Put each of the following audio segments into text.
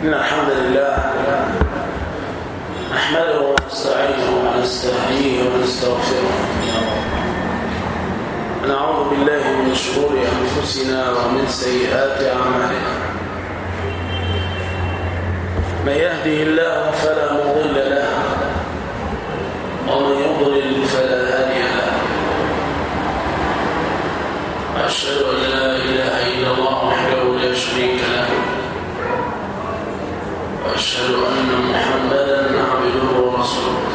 إن الحمد لله نحمده ونستعينه ونستهديه ونستغفره ونعوذ بالله من شرور أنفسنا ومن سيئات أعمالنا. من يهده الله فلا مضل له ومن يضلل فلا هادي له. أشهد أن لا إله إلا الله وحده لا شريك له وأشهد أن محمدًا عبده ورسوله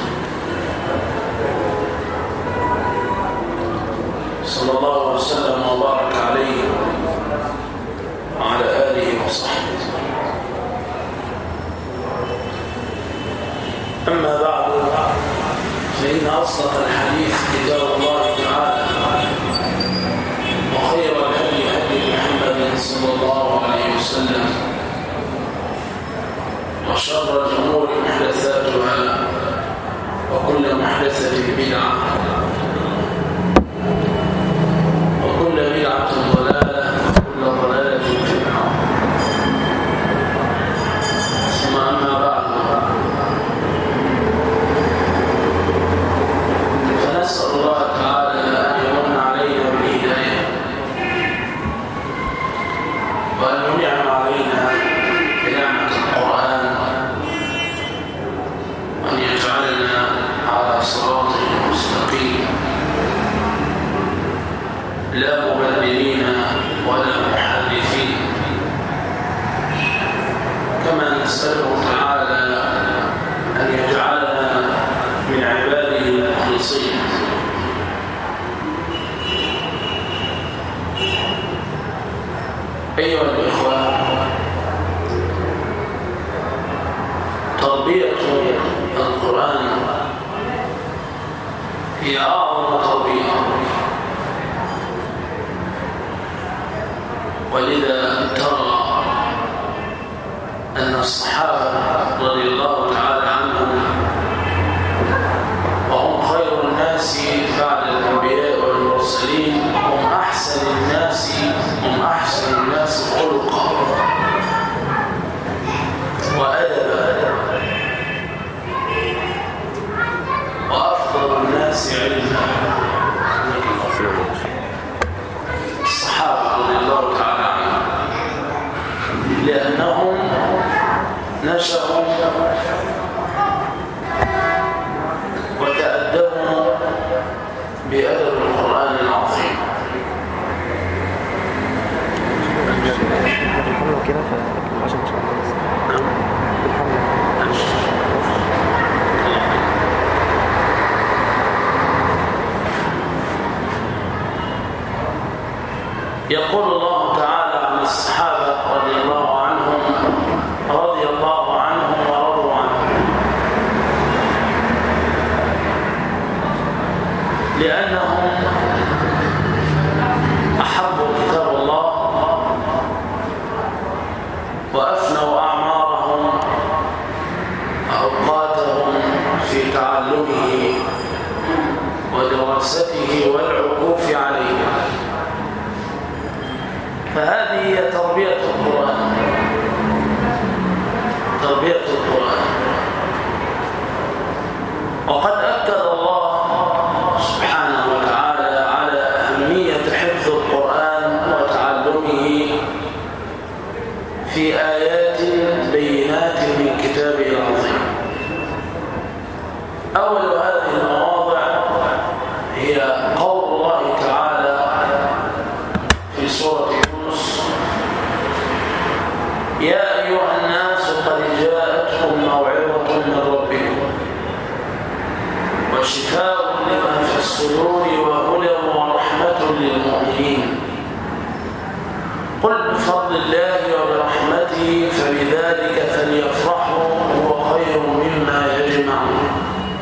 صلى الله وسلم وبارك عليه وعلى آله وصحبه. أما بعد، فإن أصدق الحديث كتاب الله تعالى، وخير الهدي هدي محمد صلى الله عليه وسلم، وشر الأمور محدثاتها، وكل محدثة بدعة، وكل بدعة ضلالة، وكل ضلالة في النار. ثم أما بعد، فنسأل الله تعالى أن يمن علينا بالهداية، وأن ينعم علينا بنعمة القرآن، وأن يجعلنا على صراط مستقيم لا مبررين ولا محرفين. كما نسأله تعالى أن يجعلنا من عباده المخلصين. أيها الإخوة، تربية القرآن هي أعظم تربية، ولذا ترى أن الصحابة رضي الله تعالى عنهم، وهم خير الناس بعد الأنبياء والمرسلين، هم أحسن الناس خلقا وأدبا، وأفضل الناس علما. الصحابة رضي الله تعالى عنهم، لأنهم نشأوا وتأدبوا بأدب القرآن العظيم. يقول الله تعالى عن الصحابة رضي الله عنهم ورضوا عنه: لأنهم أحبوا كتاب الله وأفنوا أعمارهم وأوقاتهم في تعلمه ودراسته والعكوف عليه. فهذه هي تربية القرآن. وقد أكد الله سبحانه وتعالى على أهمية حفظ القرآن وتعلمه في آيات بينات من كتابه العظيم. أول هذه المواضع هي قول الله تعالى في سورة يونس: يا أيها الناس قد جاءتكم موعظة من ربكم وشفاء لما في الصدور وهدى ورحمة للمؤمنين. قل بفضل الله وبرحمته فبذلك فليفرحوا هو خير مما يجمعون.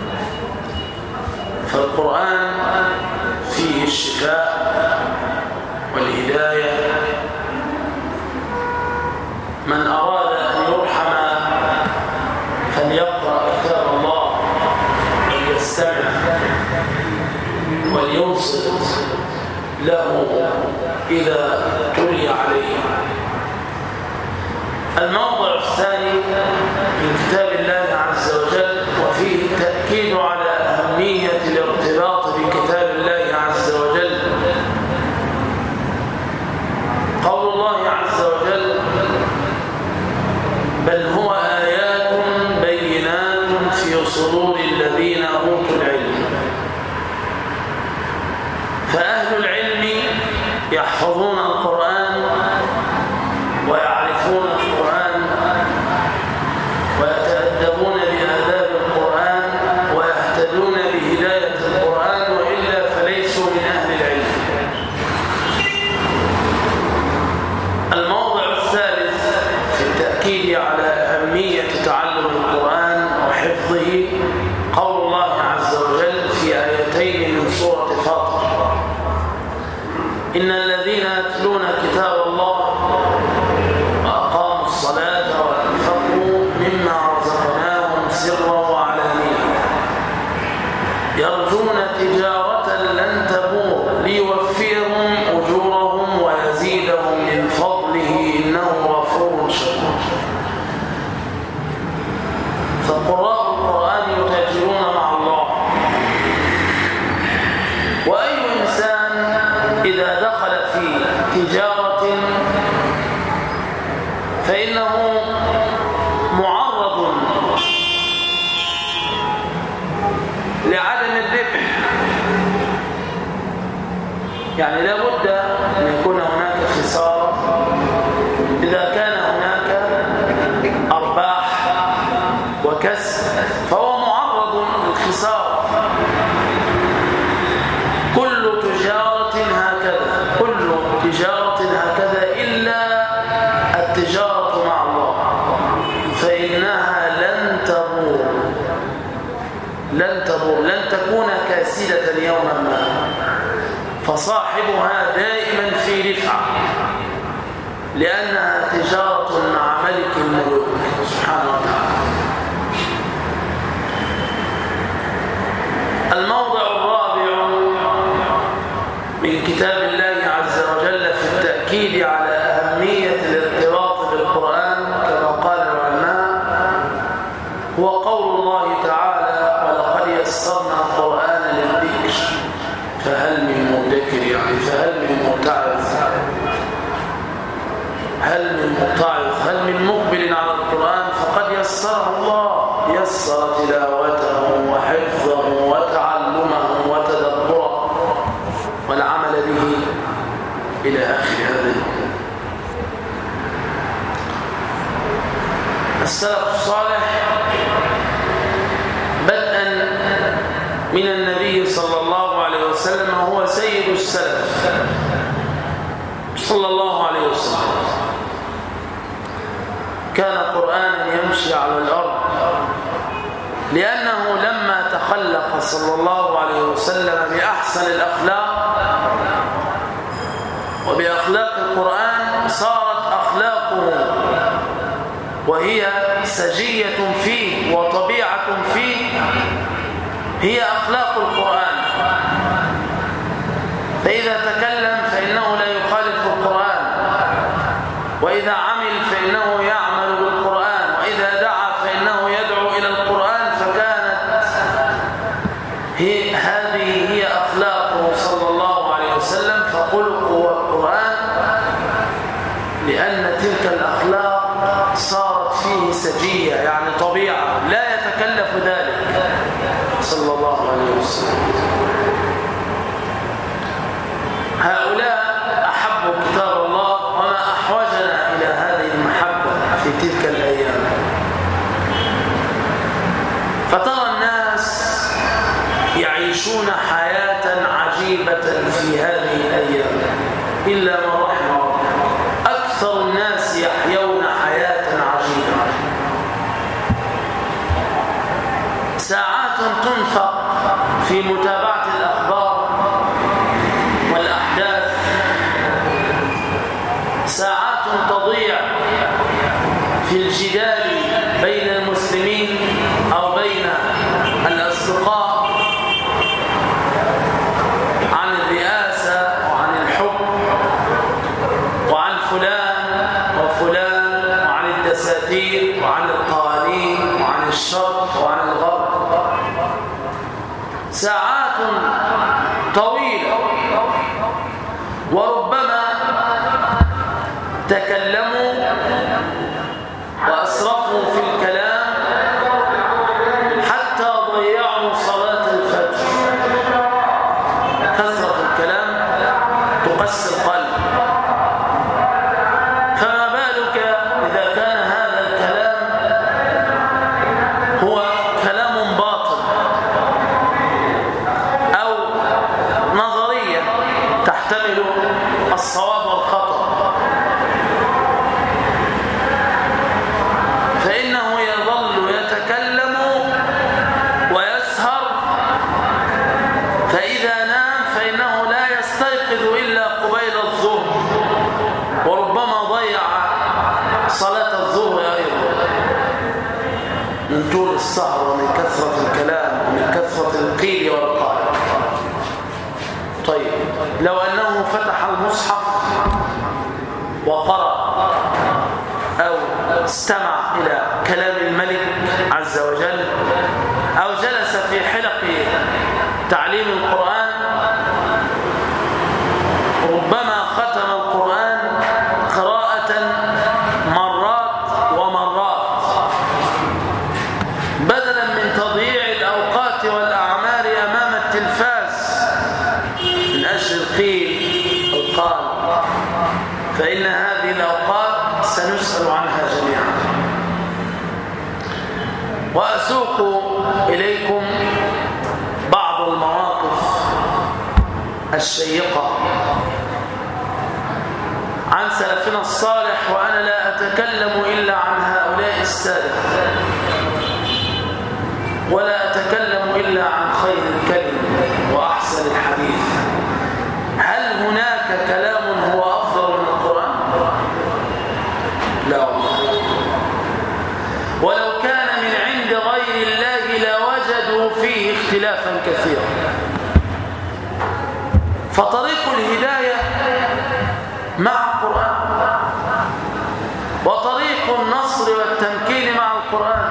فالقرآن فيه الشفاء والهداية. من أراد أن يرحم فليقرأ كتاب الله وليستمع ولينصت له إذا تلي عليه. الموضع الثاني من كتاب الله عز وجل وفيه التأكيد على أهمية الارتباط بكتاب الله عز وجل. قول الله عز وجل: بل هو آيات بينات في صدور الذين أوتوا العلم. فأهل العلم يحفظون القرآن ويعرفون القرآن ويتأدبون بآداب القرآن ويهتدون بهداية القرآن، وإلا فليسوا من أهل العلم. الموضع الثالث في التأكيد على أهمية تعلم القرآن وحفظه قول الله عز وجل في آيتين من سورة فاطر: إن الذين يتلون كتاب الله وأقاموا الصلاة وأنفقوا مما رزقناهم سرا وعلانية يرجون تجارة لن تبور ليوفيهم أجورهم ويزيدهم من فضله إنه غفور شكور. فقراء القرآن يتاجرون مع الله. وأي إنسان إذا دخل في تجارة فإنه معرض لعدم الربح، يعني لا بد أن يكون هناك خسارة. إذا كان هناك أرباح وكسب فهو معرض للخسارة. كل تجارة هكذا إلا التجارة مع الله، فإنها لن تكون كاسدة يوما ما، فصاحبها دائما في رفعة، لأنها تجارة مع ملك الملوك سبحانه وتعالى. الموضع الرابع من كتاب الله عز وجل في التأكيد على أهمية الارتباط بالقرآن كما قال العلماء هو قول الله تعالى: ولقد يسرنا القرآن للذكر فهل من مدكر، يعني فهل من متعظ، هل من مقبل على القرآن؟ فقد يسره الله، يسر تلاوته وحفظه وتعلمه وتدبره والعمل به إلى آخر هذا. السلف الصالح بدءا من النبي صلى الله عليه وسلم هو سيد السلف صلى الله عليه وسلم، كان قرآنا يمشي على الأرض، لأنه لما تخلق صلى الله عليه وسلم بأحسن الأخلاق وبأخلاق القرآن صارت أخلاقه وهي سجية فيه وطبيعة فيه هي أخلاق القرآن. فإذا تكلم فإنه لا يخالف القرآن، وإذا عمل فإنه يعمل بالقرآن، وإذا دعا فإنه يدعو إلى القرآن. فكانت هذه هي أخلاقه صلى الله عليه وسلم، فخلقه هو القرآن، لأن تلك الأخلاق صارت فيه سجية، يعني طبيعة لا يتكلف ذلك صلى الله عليه وسلم. هؤلاء أحبوا كتاب الله، وما أحوجنا إلى هذه المحبة في تلك الأيام. فترى الناس يعيشون حياة عجيبة في هذه الأيام إلا من رحم الله. أكثر الناس يحيون حياة عجيبة، ساعات تنفق في متابعة الأخبار والأحداث، ساعات تضيع في الجدال بين المسلمين أو بين الأصدقاء عن الرئاسة وعن الحكم وعن فلان وفلان وعن الدساتير وعن القوانين وعن الشرق وعن الغرب، ساعات طويلة، وربما تكلموا وأسرفوا في الكلام حتى ضيعوا صلاة الفجر. كثرة الكلام تقسي القلب، فما بالك إذا كان هذا الكلام هو كلام باطل أو نظرية تحتمل الصواب والخطأ، فإنه يظل يتكلم ويسهر، فإذا نام فإنه لا يستيقظ إلا قبيل الظهر، وربما ضيع صلاة الظهر أيضا من طول السهر ومن كثرة الكلام ومن كثرة القيل والقال. طيب، لو أنه فتح المصحف وقرأ أو استمع إلى كلام الملك عز وجل أو جلس في حلق تعليم القرآن، ربما ختم القرآن قراءة مرات ومرات، بدلا من تضييع الأوقات والأعمار أمام التلفاز من أجل القيل والقال، فإن هذه الأوقات سنسأل عنها جميعا. وأسوق إليكم بعض المواقف الشيقة عن سلفنا الصالح، وأنا لا أتكلم إلا عن هؤلاء السادة، ولا أتكلم إلا عن خير الكلم وأحسن الحديث. هل هناك كلام هو أفضل من القرآن؟ لا والله. ولو كان من عند غير الله لوجدوا فيه اختلافا كثيرا. فطريق الهداية مع القرآن، وطريق النصر والتمكين مع القرآن.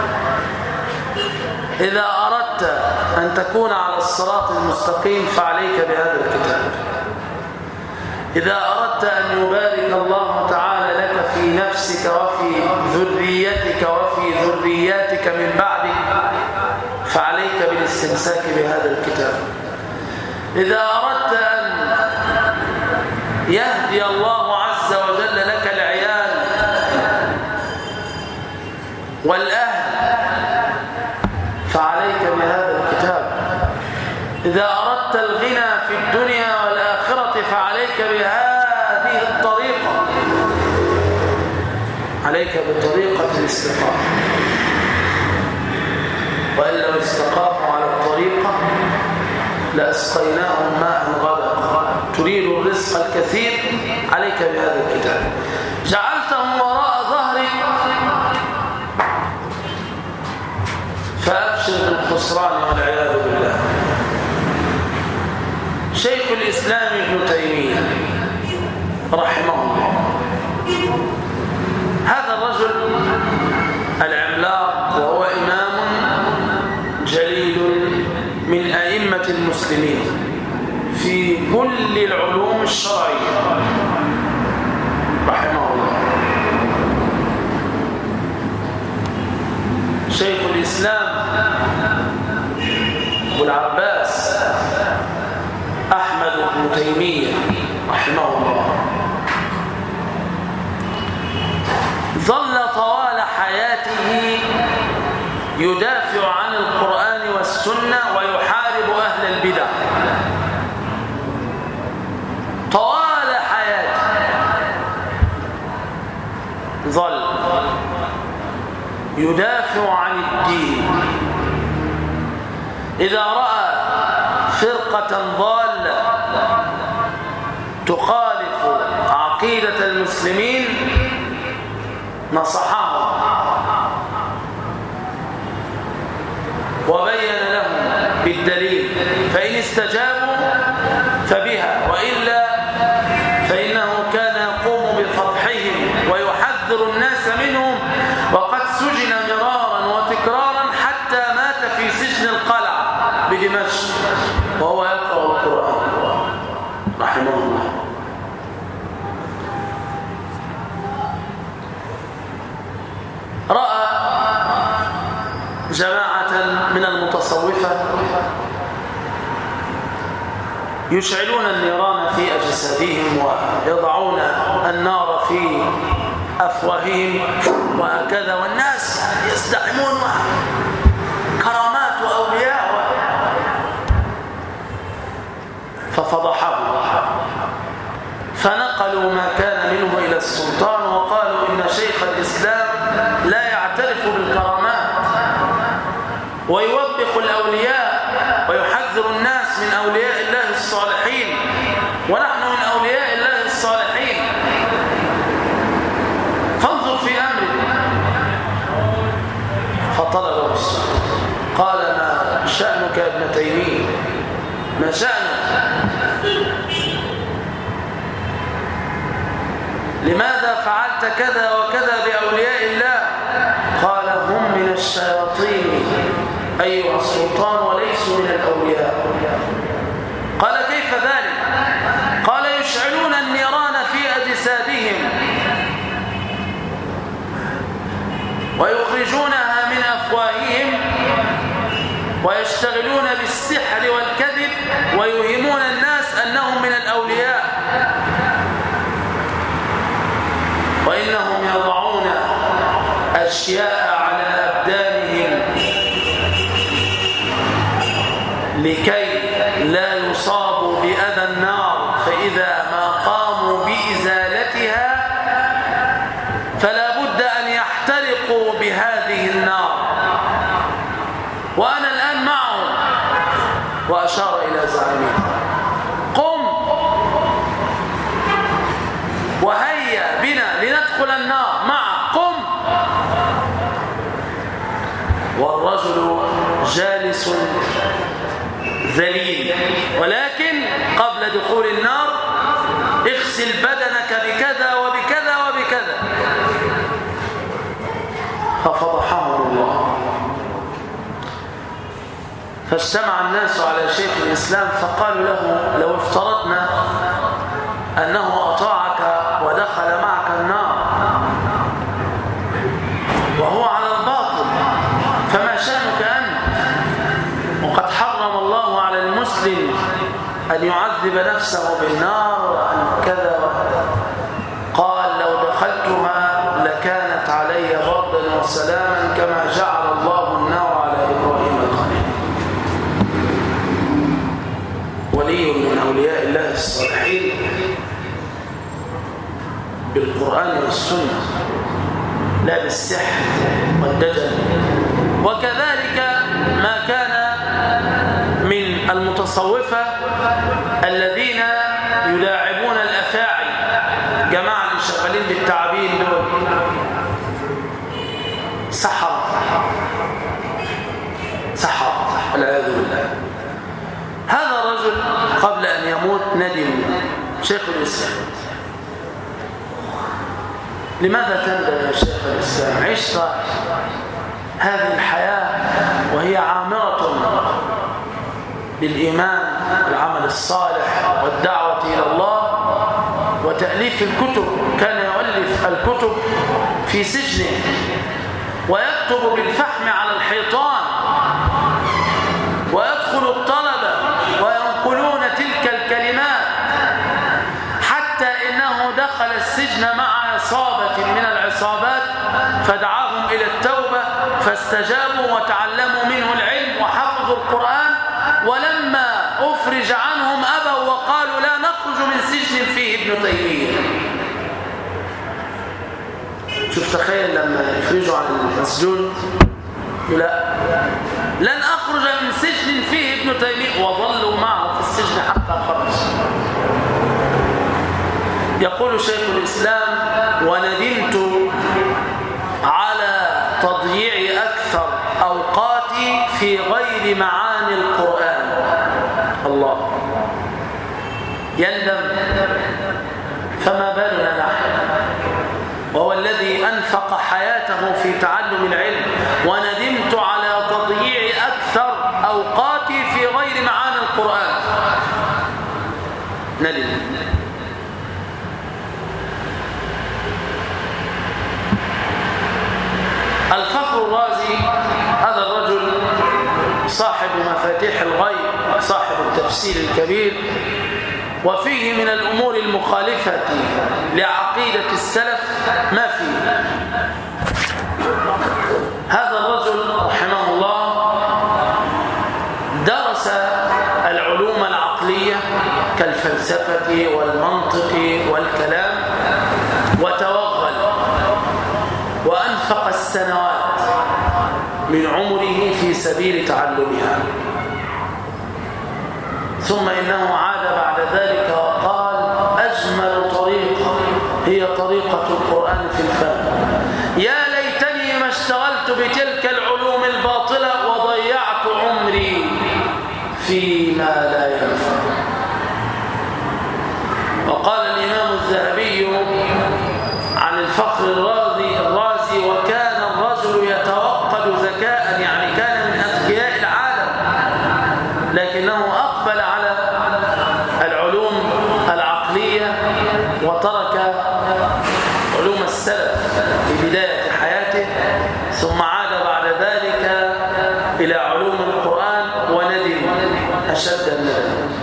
إذا أردت أن تكون على الصراط المستقيم فعليك بهذا الكتاب. إذا أردت أن يبارك الله تعالى لك في نفسك وفي ذريتك وفي ذرياتك من بعدك فعليك بالاستمساك بهذا الكتاب. إذا أردت أن يهدي الله عز وجل لك العيال والأهل فعليك بهذا الكتاب. إذا أردت الغنى في الدنيا والآخرة فعليك بهذه الطريقة، عليك بطريقة الاستقامة. وإن لو استقاموا على الطريقة لأسقيناهم ماء غدقا. تريد الرزق الكثير عليك بهذا الكتاب. جعلتهم وراء ظهرك فأبشر بالخسران والعياذ بالله. شيخ الإسلام ابن تيمية رحمه الله، هذا الرجل العملاق وهو إمام جليل من أئمة المسلمين في كل العلوم الشرعية رحمه الله. شيخ الإسلام أبو العباس أحمد بن تيمية رحمه الله ظل طوال حياته يدافع عن القرآن والسنة ويحارب أهل البدع. طوال حياته ظل يدافع عن الدين. إذا رأى فرقة ضالة تخالف عقيدة المسلمين نصحهم وبين لهم بالدليل، فإن استجابوا فبها، وإلا فإنه كان يقوم بفضحهم ويحذر الناس منهم، وقد المتصوفة يشعلون النيران في أجسادهم ويضعون النار في أفواههم وهكذا، والناس يستحمون كرامات وأولياء. ففضحهم، فنقلوا ما كان منه إلى السلطان وقالوا إن شيخ الإسلام لا يعترف بالكرامات ويوبخ الأولياء ويحذر الناس من أولياء الله الصالحين، ونحن من أولياء الله الصالحين. فانظر في أمره. فطلبه السلطان قال: ما شأنك يا ابن تيمية؟ ما شأنك؟ لماذا فعلت كذا وكذا بأولياء الله؟ قال: هم من الشياطين أيها السلطان وليسوا من الأولياء. قال: كيف ذلك؟ قال: يشعلون النيران في أجسادهم ويخرجونها من أفواههم ويشتغلون بالسحر والكذب ويوهمون الناس أنهم من الأولياء، وإنهم يضعون أشياء على أبدانهم لكي لا يصابوا بأذى النار، فإذا ما قاموا بإزالتها فلا بد أن يحترقوا بهذه النار، وأنا الآن معهم. وأشار إلى زعيمه: قم وهيا بنا لندخل النار معه، قم. والرجل جالس ذليل، ولكن قبل دخول النار: اغسل بدنك بكذا وبكذا وبكذا. ففضحه الله. فاجتمع الناس على شيخ الإسلام فقالوا له: لو افترضنا أنه أطاعك ودخل معك النار وهو على الباطل، فما شأنك أنت؟ وقد حرم الله على المسلم أن يعذب نفسه بالنار وأن كذا. قال: لو دخلتها لكانت علي بردا وسلاما كما جعل الله النار على إبراهيم الخليل. ولي من أولياء الله الصالحين بالقرآن والسنة، لا بالسحر والدجل. وكذلك ما كان من المتصوفة الذين يلاعبون الأفاعي، جماعة اللي شغالين بالتعابين دول سحر والعياذ بالله. هذا الرجل قبل أن يموت ندم شيخ الإسلام: لماذا تندم يا شيخ الإسلام؟ عشت هذه الحياة وهي عامرة بالإيمان والعمل الصالح والدعوة إلى الله وتأليف الكتب. كان يؤلف الكتب في سجنه ويكتب بالفحم على الحيطان، ويدخل الطلبة وينقلون تلك الكلمات، حتى إنه دخل السجن مع عصابة من العصابات فدعاهم إلى التوبة فاستجابوا وتعلموا منه العلم وحفظوا القرآن، ولما أفرج عنهم أبوا وقالوا: لا نخرج من سجن فيه ابن تيمية. شوف، تخيل لما يخرجوا عن المسجون: لا، لن أخرج من سجن فيه ابن تيمية، وظلوا معه في السجن حتى خرج. يقول شيخ الإسلام: وندمت على تضييع أكثر أوقاتي في غير معاني القرآن. الله يندم، فما بالنا نحن وهو الذي أنفق حياته في تعلم العلم. وندمت على تضييع أكثر أوقاتي في غير معاني القرآن. ندم. الفخر الرازي هذا الرجل صاحب مفاتيح الغيب صاحب التفسير الكبير، وفيه من الأمور المخالفة لعقيدة السلف ما فيه. هذا الرجل رحمه الله درس العلوم العقلية كالفلسفة والمنطق والكلام، وتوغل وأنفق السنوات من عمره في سبيل تعلمها، ثم إنه عاد بعد ذلك وقال: أجمل طريقة هي طريقة القرآن في الفهم، يا ليتني ما اشتغلت بتلك العلوم الباطلة وضيعت عمري فيما لا ينفع. وقال الإمام الذهبي عن الفخر الرازي: وكان الرجل يتوقد ذكاء، يعني كان من أذكياء العالم، لكنه أقبل على العلوم العقلية وترك علوم السلف في بداية حياته، ثم عاد بعد ذلك إلى علوم القرآن وندم أشد الندم.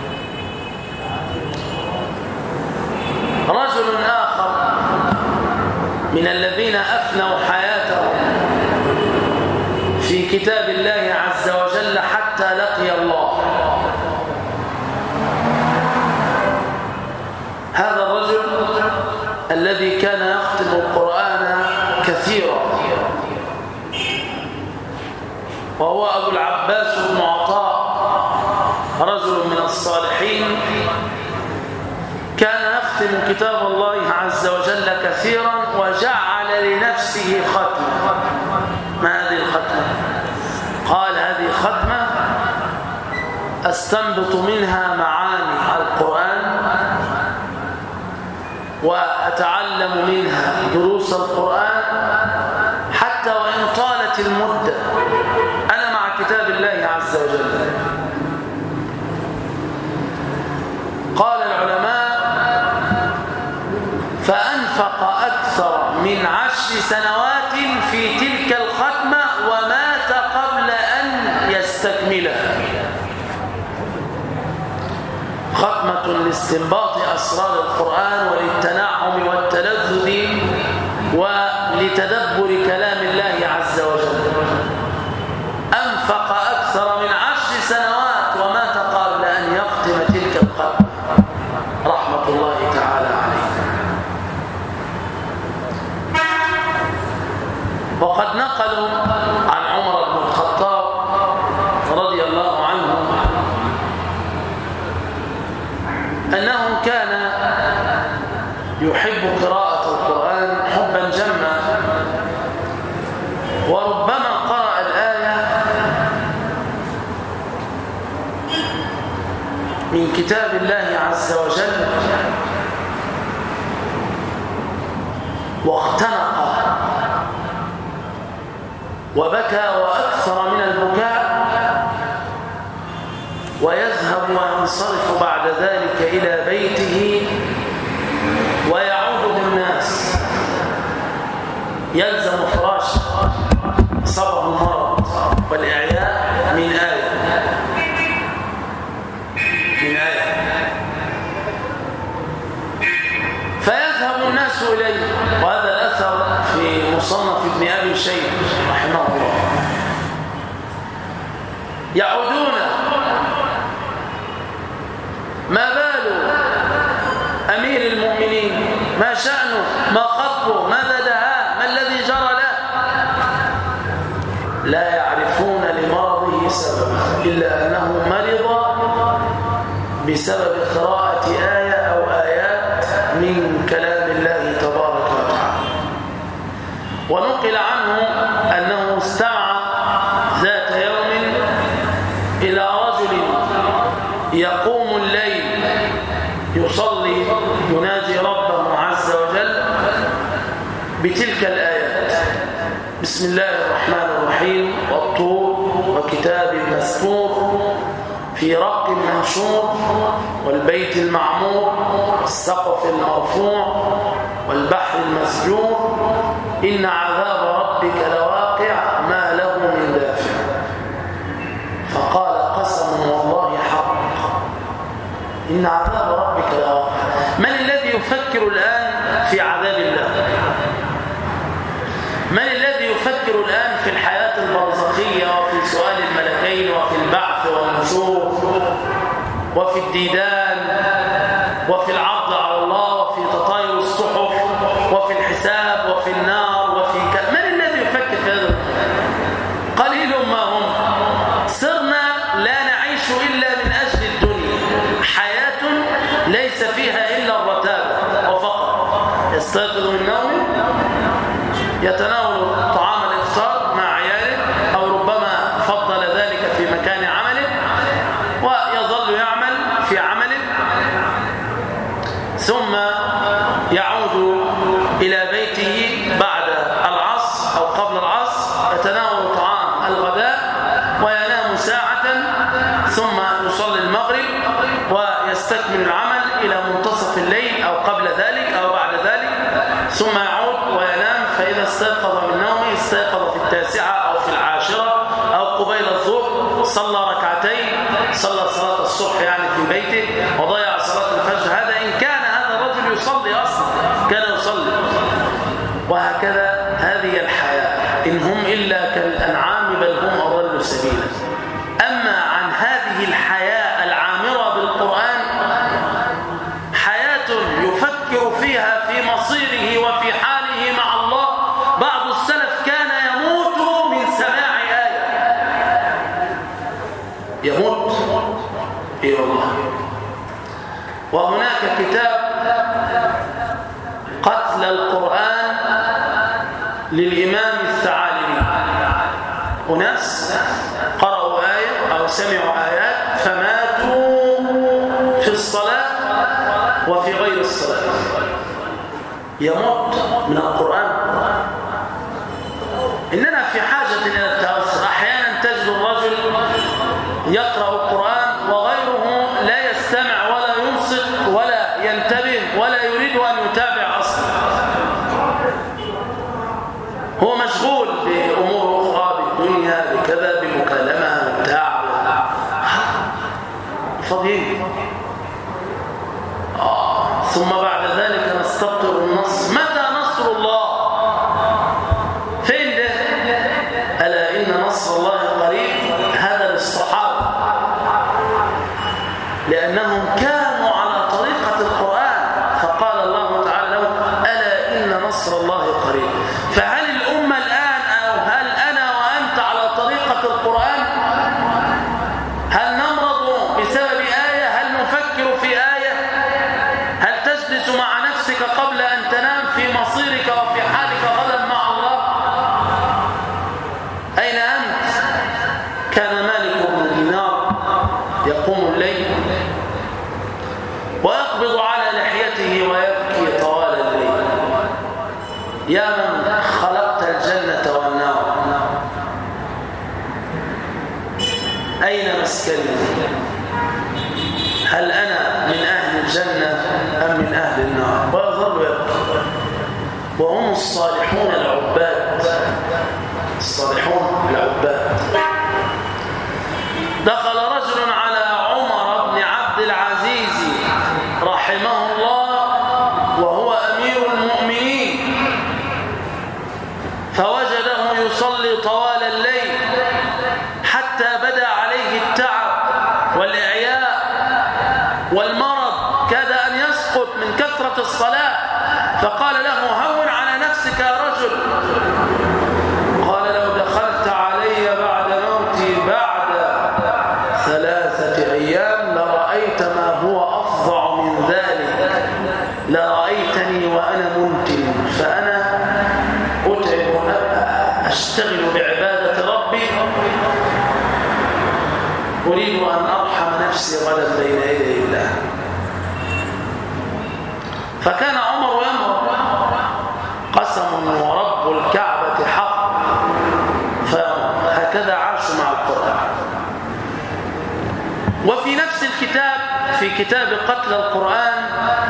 رجل آخر من الذين أفنوا حياتهم في كتاب الله عز وجل حتى لقي الله، هذا الرجل الذي كان يختم القرآن كثيرا، وهو أبو العباس بن عطاء، رجل من الصالحين، كان يختم كتاب الله عز وجل كثيرا، وجعل لنفسه ختمة. ما هذه الختمة؟ قال: هذه ختمة أستنبط منها معاني القرآن، وأتعلم منها دروس القرآن، حتى وإن طالت المدة أنا مع كتاب الله عز وجل. قال العلماء: فأنفق أكثر من 10 سنوات في تلك الختمة ومات قبل أن يستكملها. ختمة لاستنباط أسرار القرآن وللتنعم والتلذذ ولتدبر كلام الله عز وجل. أنفق أكثر من 10 سنوات ومات قبل أن يختم تلك الختمة رحمة الله تعالى عليه. وقد نقلوا عن عمر بن الخطاب رضي الله عنه أنه كان يحب قراءة القرآن حبا جما، وربما قرأ الآية من كتاب الله عز وجل واختنق وبكى وأكثر من البكاء، ويذهب وينصرف بعد ذلك إلى بيته ويعوده الناس، يلزم فراشه، صبر المرض والإعياء من آية فيذهب الناس إليه. وهذا الأثر في مصنف ابن أبي شيبة رحمه الله. يعودون: ما بال أمير المؤمنين؟ ما شأنه؟ ما خطبه؟ ماذا دعاه؟ ما الذي جرى له؟ لا يعرفون لمرضه سببا إلا أنه مرض بسبب قراءة آية أو آيات من كلام الله تبارك وتعالى. ونقل عنه أنه استمع ذات يوم إلى رجل يقوم الليل يصلي يناجي ربه عز وجل بتلك الآيات: بسم الله الرحمن الرحيم، والطور وكتاب مسطور، في رق منشور، والبيت المعمور، والسقف المرفوع، والبحر المسجور، إن عذاب ربك لواقع ما له من دافع. فقال إن عذاب ربك لواقع. من الذي يفكر الآن في عذاب الله؟ من الذي يفكر الآن في الحياة البرزخية وفي سؤال الملكين وفي البعث والنشور وفي الديدان وفي العرض على الله وفي تطاير الصحف وفي الحساب وفي النار من الذي يفكر في هذا؟ قليل ما هم. صرنا لا نعيش إلا من أجل الدنيا، حياة ليس فيها إلا الرتابة وفقط. يستيقظ من نومه، يتناول طعام الإفطار مع عياله أو ربما فضل ذلك في مكان عمله، ويظل يعمل في عمله، ثم يعود إلى بيته بعد العصر أو قبل العصر، يتناول طعام الغداء وينام ساعة، ثم يصلي المغرب ويستكمل العمل إلى منتصف الليل أو قبل ذلك أو بعد ذلك، ثم يعود وينام. فإذا استيقظ من نومه استيقظ في 9 أو في 10 أو قبيل الظهر، صلى ركعتين، صلى صلاة الصبح يعني في بيته، وضيع صلاة الفجر. هذا إن كان هذا الرجل يصلي أصلا، كان يصلي. وهكذا هذه الحياة، إن هم إلا كالأنعام بل هم أضل سبيلا. أما عن هذه الحياة العامرة بالقرآن، حياة يفكر فيها في مصيره وفي حاله مع الله. بعض السلف كان يموت من سماع آية، يموت إلى الله. وهناك كتاب قتل القرآن للإمام الثعالبي. وناس قرأوا آية أو سمعوا آيات فماتوا في الصلاة وفي غير الصلاة. يموت من القرآن. إننا في حاجة إلى التأثر. أحيانا تجد الرجل يقرأ القرآن وغيره لا يستمع ولا ينصت ولا ينتبه ولا يريد أن يتابع أصلا، هو مشغول بأمور أخرى، بالدنيا، بكذا، بمكالمة، بتاع فضيل. ثم بعد ذلك نستبطر النصر. متى نصر الله؟ فين ده؟ ألا إن نصر الله قريب. هذا للصحابة لأنهم كانوا على طريقة القرآن، فقال الله تعالى لهم ألا إن نصر الله قريب. فهل الأمة الآن أو هل أنا وأنت على طريقة القرآن؟ هل نمرض بسبب آية؟ هل نفكر في آية؟ هل تجلس مع نفسك قبل أن تنام في مصيرك وفي حالك غدا مع الله؟ أين أنت؟ كان مالك بن دينار يقوم الليل ويقبض على لحيته ويبكي طوال الليل. يا من خلقت الجنة والنار، أين مسكني؟ هل أنا من أهل الجنة أم من أهل النار؟ ويظل يبكي. وهم الصالحون العباد، الصالحون العباد. دخل رجل على عمر بن عبد العزيز رحمه الله وهو أمير المؤمنين، فوجده يصلي طوال الليل حتى بدا عليه التعب والإعياء والمرض، كاد أن يسقط من كثرة الصلاة. فقال له هون على نفسك يا رجل. قال لو دخلت علي بعد موتي بعد 3 أيام لرأيت ما هو أفظع من ذلك، لرأيتني وأنا منتن، فأنا أتعب أشتغل بعبادة ربي، أريد أن أرحم نفسي غدا بين يدي الله. فكان عمر يمر قسم ورب الكعبة حق، فهكذا عاشوا مع القرآن. وفي نفس الكتاب، في كتاب قتل القرآن،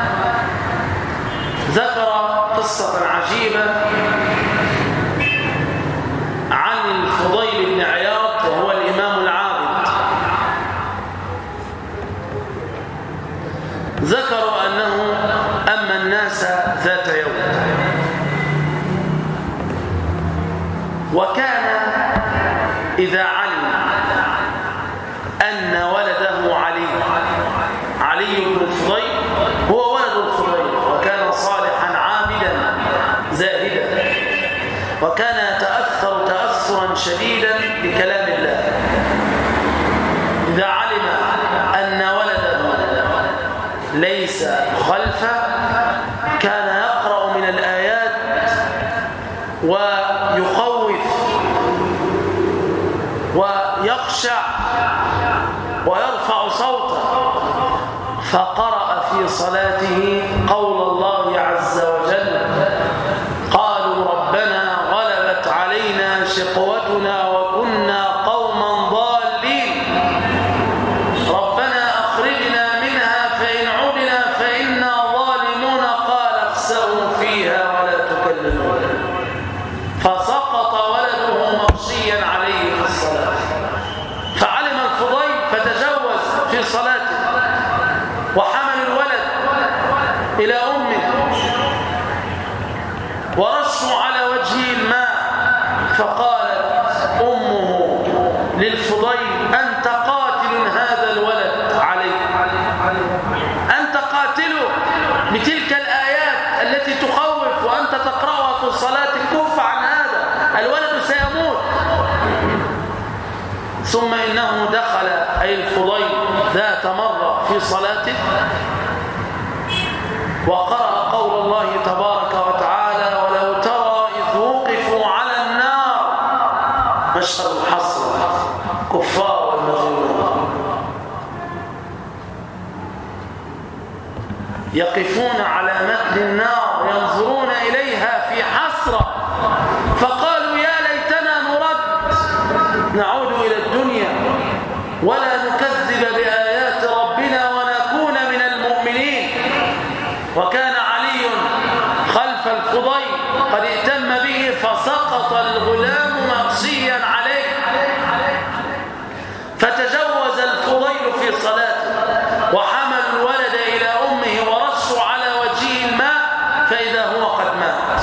ذكر قصة عجيبة عن الفضيل بن عياض وهو الإمام العابد. وكان إذا علم أن ولده علي بن الفضيل هو ولد الفضيل، وكان صالحا عابدا زاهدا، وكان يتأثر تأثرا شديدا بكلام الله. إذا علم أن ولده ليس خلفه كان يقرأ من الآيات ويخوف ويخشع ويرفع صوته، فقرأ في صلاته قول الله عز وجل: قالوا ربنا غلبت علينا شقوتنا وكنا قوما ضالين ربنا أخرجنا منها فإن عدنا فإنا ظالمون قال اخسئوا فيها ولا تكلمون. فسقط ولده مغشيا عليه في الصلاة، فعلم الفضيل فتجوز في صلاته وحمل الولد إلى أمه ورشوا على وجهه الماء، فقالت أمه للفضيل: أنت قاتل هذا الولد عليه، أنت قاتله بتلك الآيات التي تخوف وأنت تقرأها في الصلاة، كف عن هذا، الولد سيموت. ثم إنه دخل أي الفضيل ذات مرة في صلاته وقرأ قول الله تبارك وتعالى: ولو ترى إذ وقفوا على النار، مشهد الحصر، كفار والمجرمون يقفون على متن النار ينظرون إليها في حسرة، فقالوا يا ليتنا نرد نعود إلى الدنيا ولا نكذب بآيات ربنا ونكون من المؤمنين. وكان علي خلف الفضيل قد اهتم به فسقط الغلام مغشيا عليه، فتجوز الفضيل في صلاته وحمل الولد إلى أمه ورشوا على وجهه الماء، فإذا هو قد مات،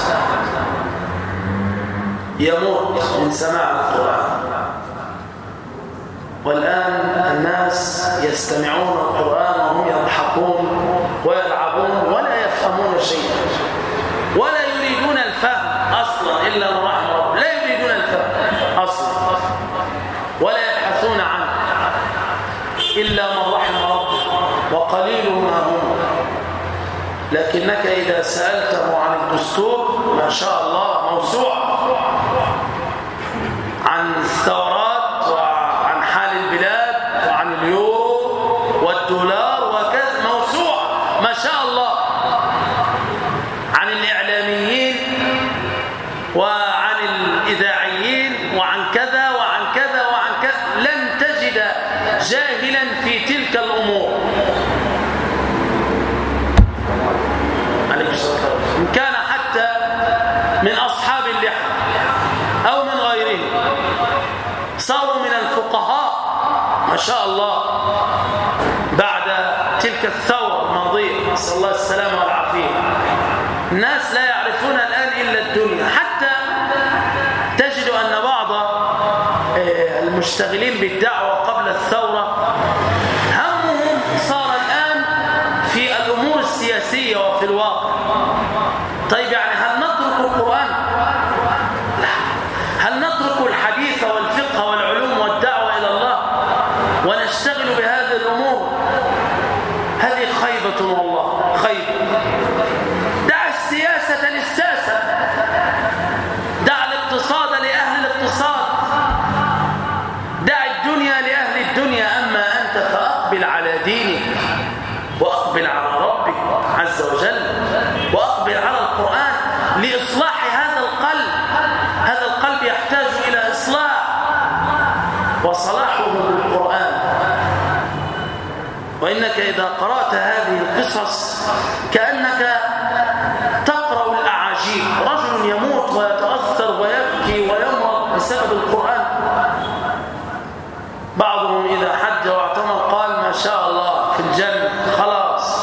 يموت من سماع القرآن. والآن الناس يستمعون القرآن وهم يضحكون ويلعبون ولا يفهمون شيئا ولا يريدون الفهم أصلا إلا من رحم ربه، لا يريدون الفهم أصلا ولا يبحثون عنه إلا من رحم ربه، وقليل ما هم. لكنك إذا سألته عن الدستور ما شاء الله موسوع، عن الثورات وعن حال البلاد وعن اليورو والدولار وكذا موسوع ما شاء الله، عن الإعلاميين وعن الإذاعيين وعن كذا وعن كذا وعن كذا، لن تجد جاهلا في تلك الأمور. إن كان حتى من أصحاب اللحى أو من غيرهم صاروا من الفقهاء ما شاء الله بعد تلك الثورة الماضية، نسأل الله السلامة والعافية. الناس لا يعرفون الآن إلا الدنيا، حتى تجد أن بعض المشتغلين بالدعوة قبل الثورة همهم صار الآن في الأمور السياسية وفي الواقع. طيب يعني هل نترك القرآن؟ لا. هل نترك الحديث والفقه والعلوم والدعوة إلى الله ونشتغل بهذه الأمور؟ هذه خيبة والله، خيبة. دع السياسة للساسة، دع الاقتصاد لأهل الاقتصاد، دع الدنيا لأهل الدنيا، أما أنت فأقبل على دينك وأقبل على ربك عز وجل وأقبل على القرآن لإصلاح هذا القلب. هذا القلب يحتاج إلى إصلاح، وصلاحه بالقرآن. وإنك إذا قرأت هذه القصص كأنك تقرأ الأعاجيب، رجل يموت ويتأثر ويبكي ويمرض بسبب القرآن. بعضهم إذا حج واعتمر قال ما شاء الله في الجنة خلاص،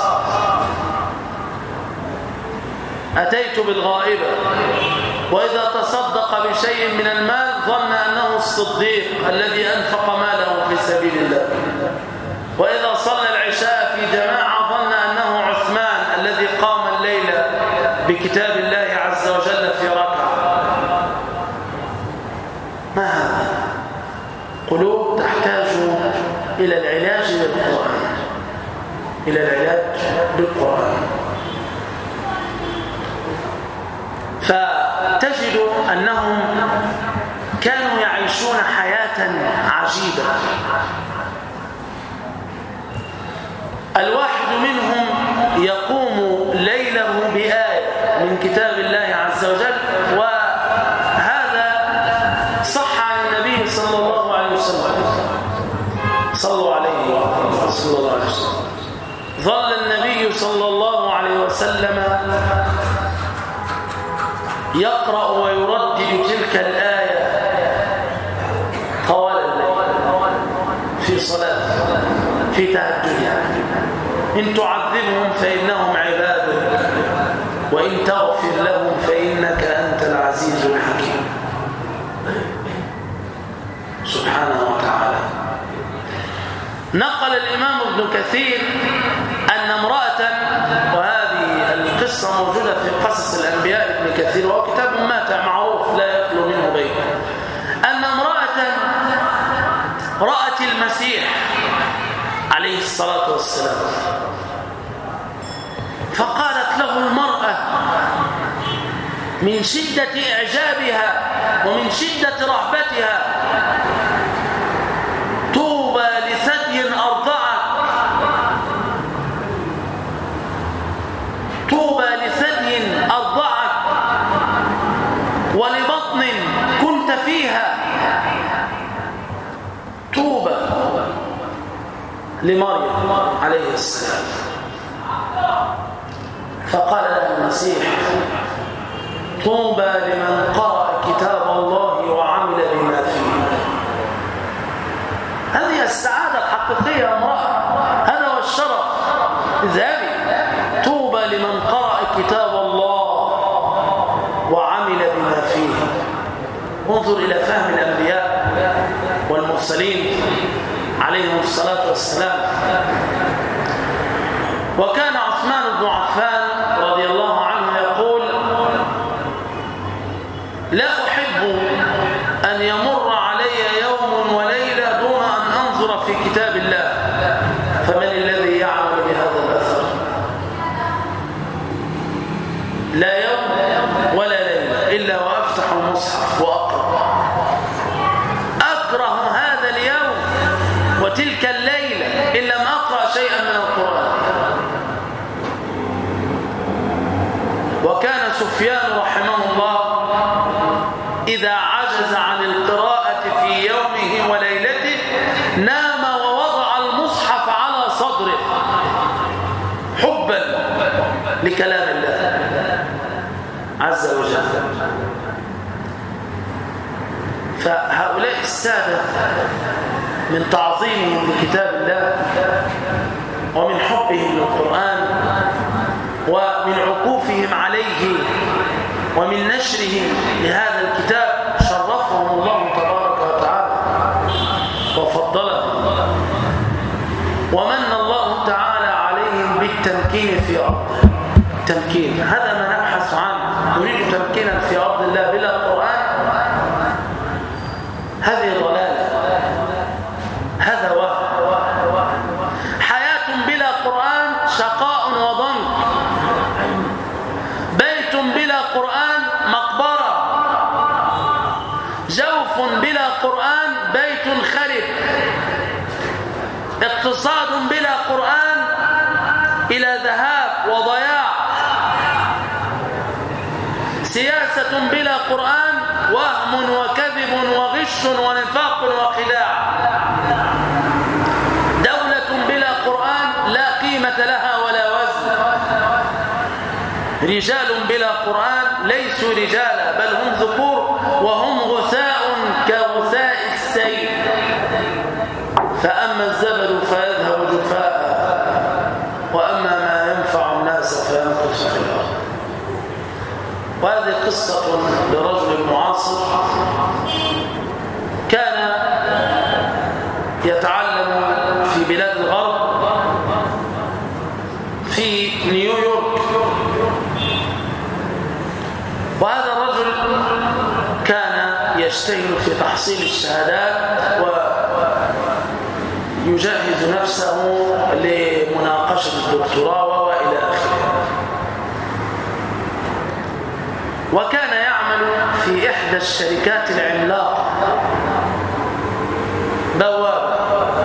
أتيت بالغائبة. وإذا تصدق تصدق بشيء من المال ظن أنه الصديق الذي أنفق ماله في سبيل الله، وإذا صلى العشاء في جماعة ظن أنه عثمان الذي قام الليل بكتاب الله عز وجل في ركعة. ما هذا؟ قلوب تحتاج إلى العلاج بالقرآن، إلى العلاج بالقرآن. فتجد أنهم كانوا يعيشون حياة عجيبة. الواحد منهم يقوم ليله بآية من كتاب الله عز وجل، وهذا صح عن النبي صلى الله عليه وسلم. صلوا عليه صلى الله عليه وسلم. ظل النبي صلى الله عليه وسلم يقرأ ويردد تلك الآية طوال الليل في صلاته، في تهجده. إن تعذبهم فإنهم عبادك وإن تغفر لهم فإنك أنت العزيز الحكيم. سبحانه وتعالى. نقل الإمام ابن كثير أن امرأة، وهذه القصة موجودة في قصص الأنبياء ابن كثير، وهو كتاب ماتع معروف لا يخلو منه بيت، أن امرأة رأت المسيح عليه الصلاة والسلام، فقالت له المرأة من شدة إعجابها ومن شدة رهبتها: طوبى لثدي أرضعك، طوبى لثدي أرضعك ولبطن كنت فيها، طوبى لمريم عليه السلام. فقال لها المسيح: طوبى لمن قرأ كتاب الله وعمل بما فيه. هذه السعادة الحقيقية يا امرأة، هذا هو الشرف. اذهبي، طوبى لمن قرأ كتاب الله وعمل بما فيه. انظر إلى فهم الأنبياء والمرسلين عليهم الصلاة والسلام. وكان عثمان بن عفان رضي الله عنه يقول: لا أحب أن يمر علي يوم وليلة دون أن أنظر في كتاب الله، فمن الذي يعمل بهذا الأثر؟ لا يوم ولا ليلة إلا وأفتح المصحف وأقرأ. أكره هذا اليوم وتلك الليلة إن لم أقرأ شيئا من القرآن. وكان سفيان رحمه الله إذا عجز عن القراءة في يومه وليلته نام ووضع المصحف على صدره حبا لكلام الله عز وجل. فهؤلاء السادة من تعظيمهم لكتاب الله ومن حبهم للقرآن ومن عكوفهم عليه ومن نشرهم لهذا الكتاب شرفهم الله تبارك وتعالى وفضلهم، ومن الله تعالى عليهم بالتمكين في أرضه. تمكين، هذا ما نبحث عنه. نريد تمكينا في أرض الله بلا قرآن، هذه ضلالة، هذا وهم. حياة بلا قرآن شقاء وضنك، بيت بلا قرآن مقبرة، جوف بلا قرآن بيت خرب، اقتصاد بلا قرآن إلى ذهاب وضياع، سياسة بلا قرآن وهم وكذب وغش ونفاق وخداع، دولة بلا قرآن لا قيمة لها ولا وزن، رجال بلا قرآن ليسوا رجالا بل هم ذكور وهم غثاء كغثاء السيل، فأما الزبد فيذهب جفاء وأما ما ينفع الناس فيمكث في الأرض. وهذه قصة لرجل معاصر العاصر كان يتعلم في بلاد الغرب في نيويورك. وهذا الرجل كان يجتهد في تحصيل الشهادات ويجهز نفسه لمناقشة الدكتوراه وإلى آخره. وكان يعمل في إحدى الشركات العملاقة بوابة،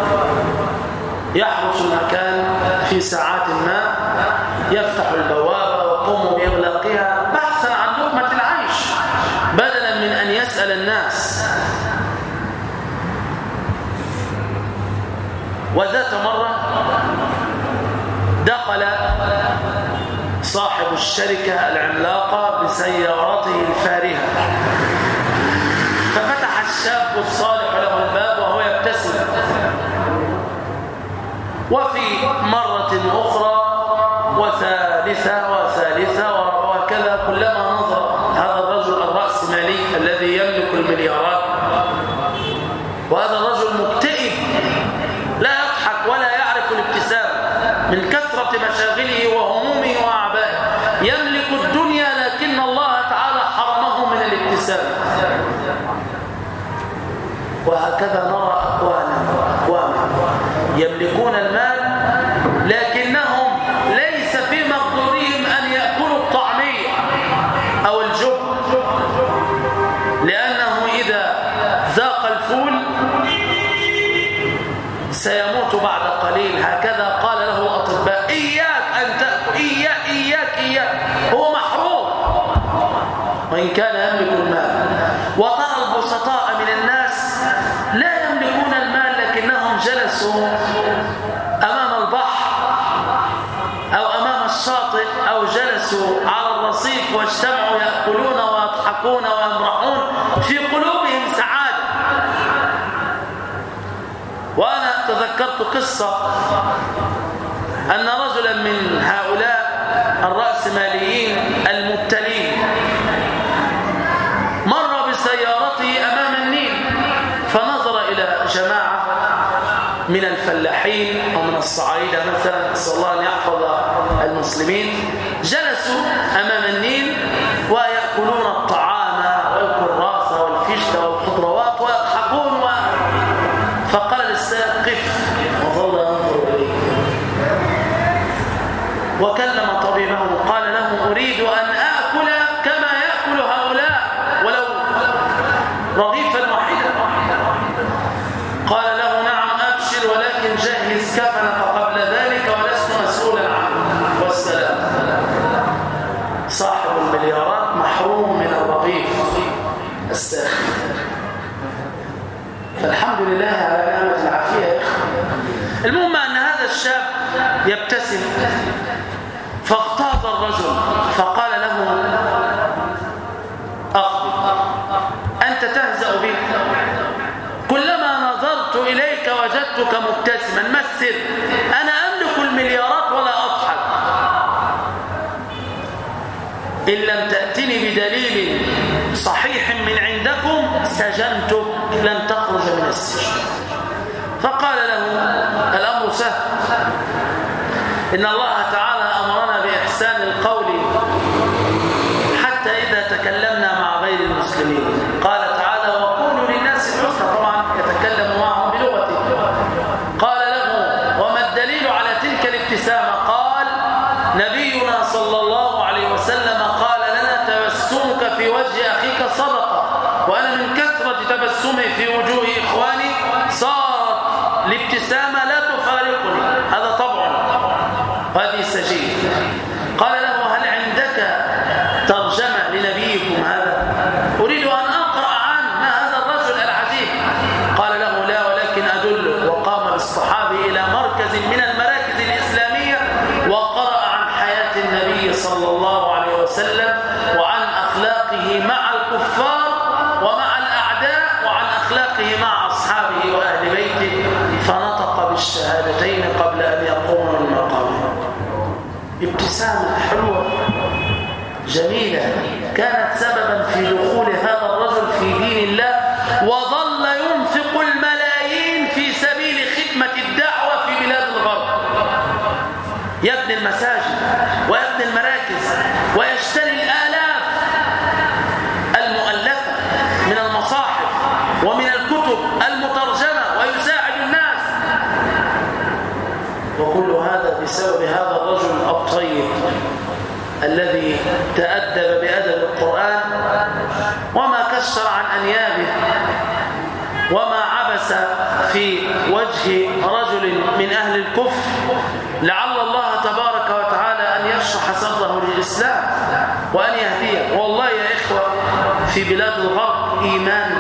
يحرس المكان في ساعات ما، يفتح البوابة ويقوم بإغلاقها بحثا عن لقمة العيش بدلا من أن يسأل الناس. وذات مرة دخل صاحب الشركة العملاقة بسيارته الفارهة، ففتح الشاب الصالح له الباب وهو يبتسم. وفي مرة أخرى وثالثة وهكذا كلما نظر هذا الرجل الرأسمالي الذي يملك المليارات، وهذا الرجل مكتئب لا يضحك ولا يعرف الابتسام من كثرة مشاغله وهمومه وأعبائه، يملك الدنيا لكن الله تعالى حرمه من الابتسام. وهكذا نرى أقواما يملكون المال لكنهم ليس في مقدورهم أن يأكلوا الطعمية أو الجب، لأنه إذا ذاق الفول سيموت بعد قليل. هكذا قال له الأطباء: إياك أن تأكل، إياك. هو محروم وإن كان يملك المال. وترى البسطاء من الناس لا يملكون المال لكنهم جلسوا أمام البحر أو أمام الشاطئ أو جلسوا على الرصيف واجتمعوا يأكلون ويضحكون ويمرحون في قلوبهم سعادة. وأنا تذكرت قصة أن رجلا من هؤلاء الرأسماليين المبتلين مر بسيارته أمام النيل، فنظر إلى جماعة من الفلاحين أو من الصعايدة مثلا، نسأل الله أن يحفظ المسلمين، جلسوا أمام النيل ويأكلون الطعام والكراث والفجل والخضروات ويضحكون فقال للسائق: قف، وظل ينظر إليه. وكلم طبيبه قال له: أريد أن آكل كما يأكل هؤلاء ولو رغيفا واحدا. قال له: نعم أبشر، ولكن جهز كفنك قبل ذلك ولست مسؤولا عنه. والسلام. صاحب المليارات محروم من الرغيف الساخن. فالحمد لله على نعمة العافية يا إخوة. المهم أن هذا الشاب يبتسم، فاغتاظ الرجل فقال له: أخبر، أنت تهزأ بي، كلما نظرت إليك وجدتك مبتسما، ما السر؟ أنا أملك المليارات ولا أضحك. إن لم تأتني بدليل صحيح من عندكم سجنتك، لن تخرج من السجن. فقال له: الأمر سهل، إن الله تعالى أمرنا بإحسان القول حتى إذا تكلمنا مع غير المسلمين. قال تعالى: وقولوا للناس حسنا، طبعا يتكلم معهم بلغته. قال له: وما الدليل على تلك الابتسامة؟ قال: نبينا صلى الله عليه وسلم قال لنا: تبسمك في وجه أخيك صدقة. وأنا من كثرة تبسمي في وجوه إخواني صارت الابتسامة لا تفارقني. هذا طبع وهذه سجية. قال له: هل عندك ترجمة لنبيكم هذا؟ أريد أن أقرأ عنه، ما هذا الرجل العجيب. قال له: لا، ولكن أدلك. وقام بالصحابي إلى مركز من المراكز الإسلامية وقرأ عن حياة النبي صلى الله عليه وسلم وعن أخلاقه مع الكفار ومع الأعداء وعن أخلاقه مع أصحابه وأهل بيته، فنطق بالشهادتين قبل أن يقوم من مقامه. ابتسامة حلوة جميلة كانت سببا في دخول هذا الرجل المساجد ويبني المراكز ويشتري الآلاف المؤلفة من المصاحف ومن الكتب المترجمة ويساعد الناس، وكل هذا بسبب هذا الرجل الطيب الذي تأدب بأدب القرآن وما كشر عن أنيابه وما عبس في وجه رجل من أهل الكفر، لعل الله تبارك وتعالى أن يشرح صدره للإسلام وأن يهديه. والله يا إخوة في بلاد الغرب إيمان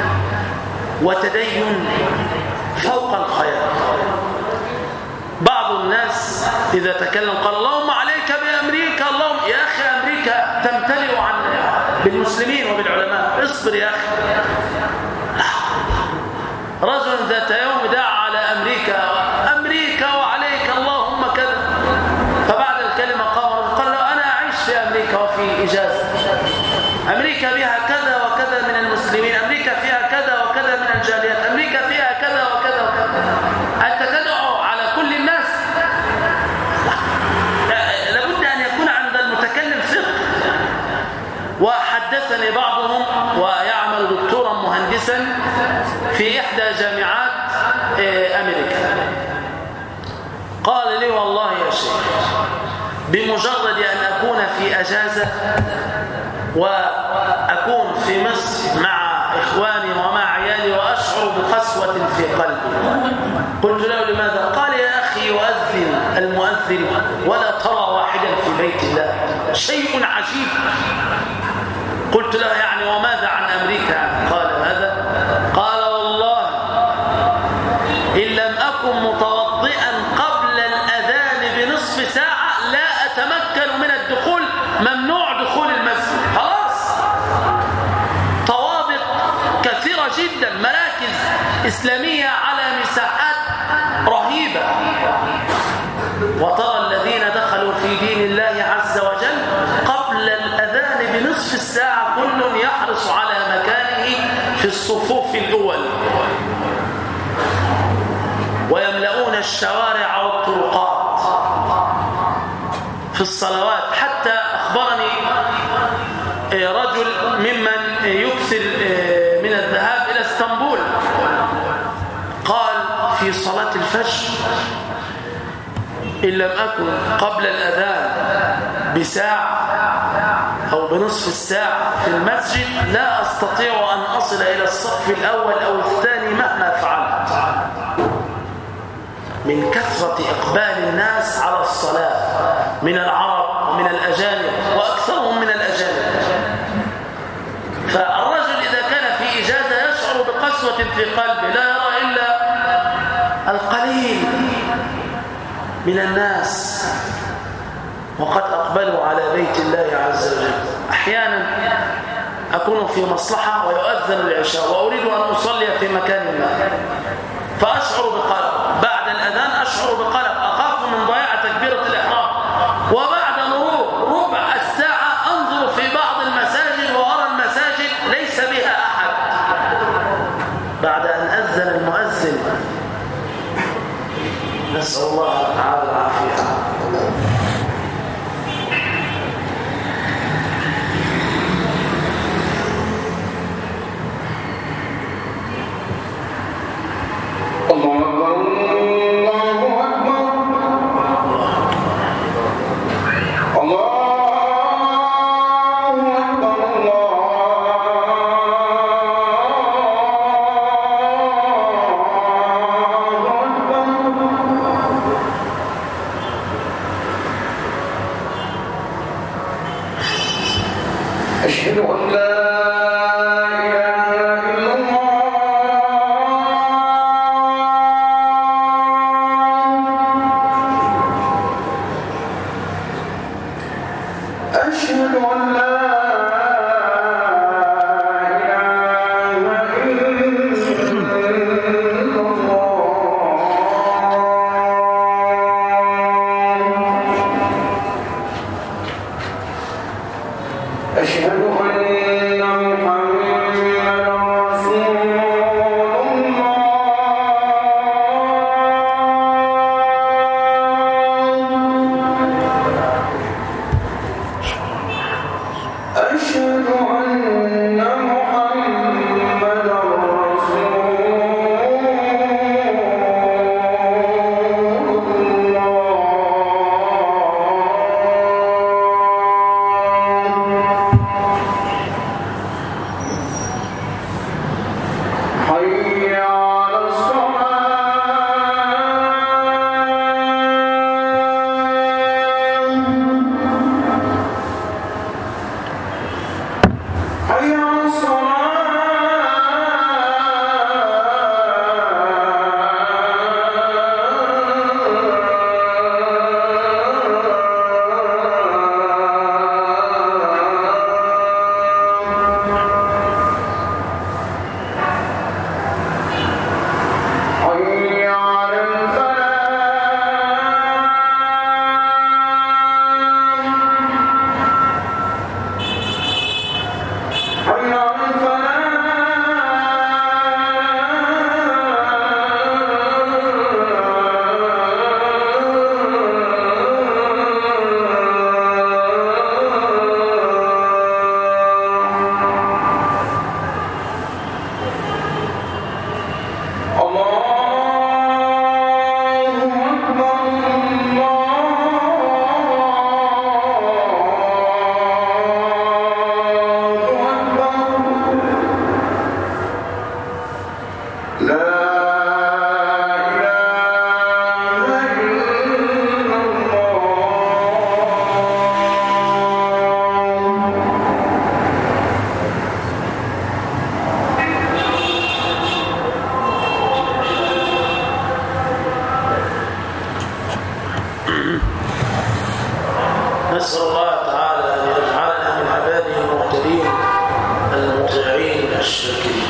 وتدين فوق الخيال. بعض الناس إذا تكلم قال اللهم عليك بأمريكا، اللهم يا أخي أمريكا تمتلئ بالمسلمين وبالعلماء، اصبر يا أخي. رجل ذات يوم دعا على أمريكا وعليك اللهم كذا، فبعد الكلمة قال له أنا أعيش في أمريكا وفي إجازة، أمريكا بها كذا وكذا من المسلمين، أمريكا فيها كذا وكذا من الجاليات، أمريكا فيها كذا وكذا وكذا. أنت تدعو على كل الناس؟ لابد أن يكون عند المتكلم فقه. وحدثني بعضهم ويعمل دكتورا مهندسا في إحدى جامعات أمريكا، قال لي والله يا شيخ بمجرد أن أكون في أجازة وأكون في مصر مع إخواني ومع عيالي وأشعر بقسوة في قلبي. قلت له لماذا؟ قال يا أخي يؤذن المؤذن ولا ترى واحدا في بيت الله، شيء عجيب. قلت له يعني وماذا عن أمريكا؟ قال هذا، قال والله إن لم أكن متوضئا قبل الأذان بنصف ساعة لا أتمكن من الدخول، ممنوع دخول المسجد. خلاص، طوابق كثيرة جدا، مراكز إسلامية على مساحات رهيبة، وترى الذين دخلوا في دين الله عز وجل قبل الأذان بنصف الساعة كل يحرص على مكانه في الصفوف الأول، ويملؤون الشوارع والطرقات في الصلوات. حتى أخبرني رجل ممن يكثر من الذهاب إلى اسطنبول، قال في صلاة الفجر إن لم أكن قبل الأذان بساعة أو بنصف الساعة في المسجد لا أستطيع أن أصل إلى الصف الأول أو الثاني مهما فعلت، من كثرة إقبال الناس على الصلاة من العرب ومن الأجانب، وأكثرهم من الأجانب. فالرجل إذا كان في إجازة يشعر بقسوة في قلبه، لا يرى إلا القليل من الناس وقد أقبلوا على بيت الله عز وجل. أحيانا أكون في مصلحة ويؤذن العشاء وأريد أن أصلي في مكان ما، فأشعر بقلق، بعد الأذان أشعر بقلق، أخاف من ضياع تكبيرة الإحرام، وبعد مرور ربع الساعة أنظر في بعض المساجد وأرى المساجد ليس بها أحد بعد أن أذن المؤذن. نسأل الله تعالى العافية. الله أكبر الله أكبر الله أكبر الله أكبر نسأل الله تعالى أن يجعلنا من عباده المهتدين المطيعين الشاكرين.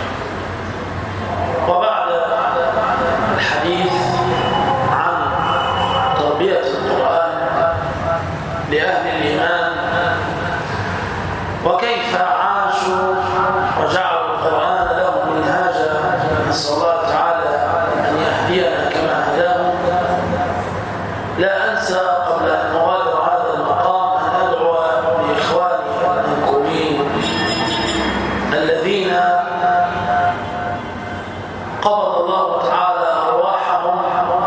وبعد الحديث عن تربية القرآن لأهل الإيمان وكيف عاشوا وجعلوا القرآن لهم منهاجا، نسأل الله تعالى أن يهدينا كما هداهم. لا أنسى قبل أن نغادر هذا المقام أن أدعو لإخواني المنكوبين الذين قبض الله تعالى أرواحهم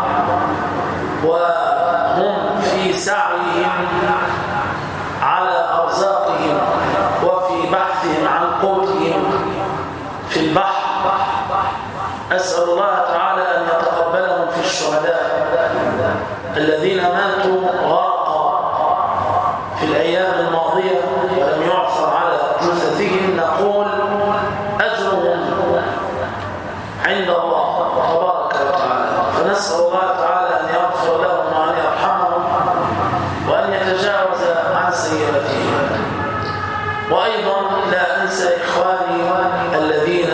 وهم في سعيهم على أرزاقهم وفي بحثهم عن قوتهم في البحر. أسأل الله تعالى أن يتقبلهم في الشهداء الذين ماتوا غرقا في الأيام الماضية ولم يعثر على جثثهم. نقول أجرهم عند الله تبارك وتعالى، فنسأل الله تعالى أن يغفر لهم وأن يرحمهم وأن يتجاوز عن سيئاتهم. وأيضا لا أنسى إخواني الذين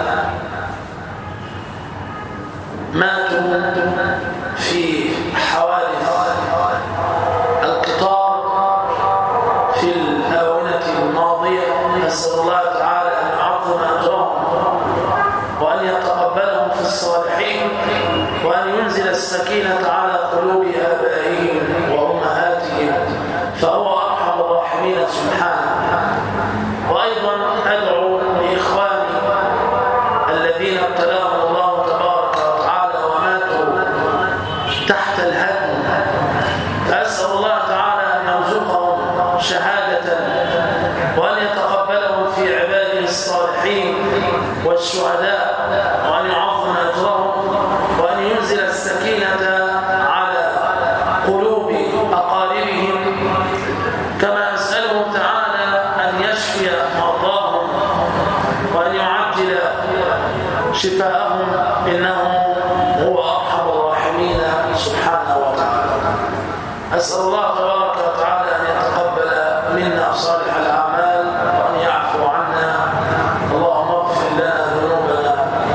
ماتوا في حوادث القطار في الآونة الماضية. نسأل الله تعالى أن يعظم أجرهم وأن يتقبلهم في الصالحين وأن ينزل السكينة على قلوب آبائهم وأمهاتهم، فهو أرحم الراحمين سبحانه. وأيضا أدعو لإخواني الذين ابتلاهم الله تبارك وتعالى وماتوا تحت الهدم، فأسأل الله تعالى أن يرزقهم شهادة وأن يتقبلهم في عباده الصالحين والشهداء وأن يعظم أجرهم وأن ينزل السكينة على قلوب أقاربهم، كما أسأله تعالى أن يشفي مرضاهم وأن يعجل شفاءهم إنه هو أرحم الراحمين سبحانه وتعالى. أسأل الله تبارك وتعالى أن يتقبل منا صالح الأعمال وأن يعفو عنا. اللهم اغفر لنا ذنوبنا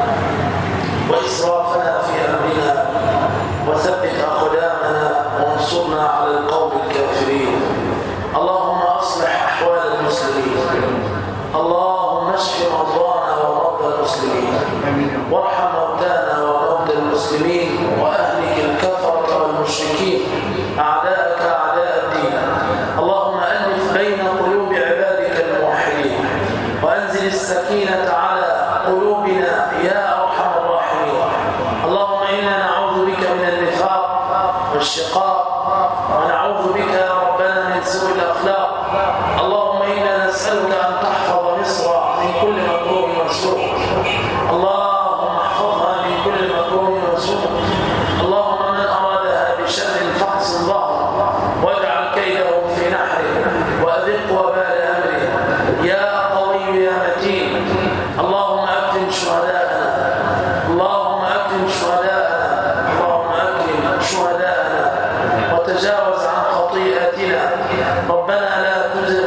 وإسرافنا في أمرنا وثبت أقدامنا وانصرنا على القوم الكافرين. اللهم أصلح أحوال المسلمين، اللهم اشف مرضانا ومرضى المسلمين وارحم موتانا وموتى المسلمين وأهلك الكفرة والمشركين أعداءك أعداء الدين. اللهم ألف بين قلوب عبادك الموحدين وأنزل السكينة على قلوبنا يا أرحم الراحمين. اللهم إنا نعوذ بك من النفاق والشقاق ونعوذ بك يا ربنا من سوء الأخلاق. اللهم إنا نسألك أن تحفظ مصر من كل مكروه وسوء. اللهم احفظها من كل مكروه وسوء. اللهم من أرادها بشر فاحصن ظهره واجعل كيده في نحره وأذق وبال أمره يا قوي يا متين. اللهم أكرم شهداءنا، اللهم أكرم شهداءنا، اللهم أكرم شهداءنا وتجاوز عن خطيئتنا. ربنا لا تزغ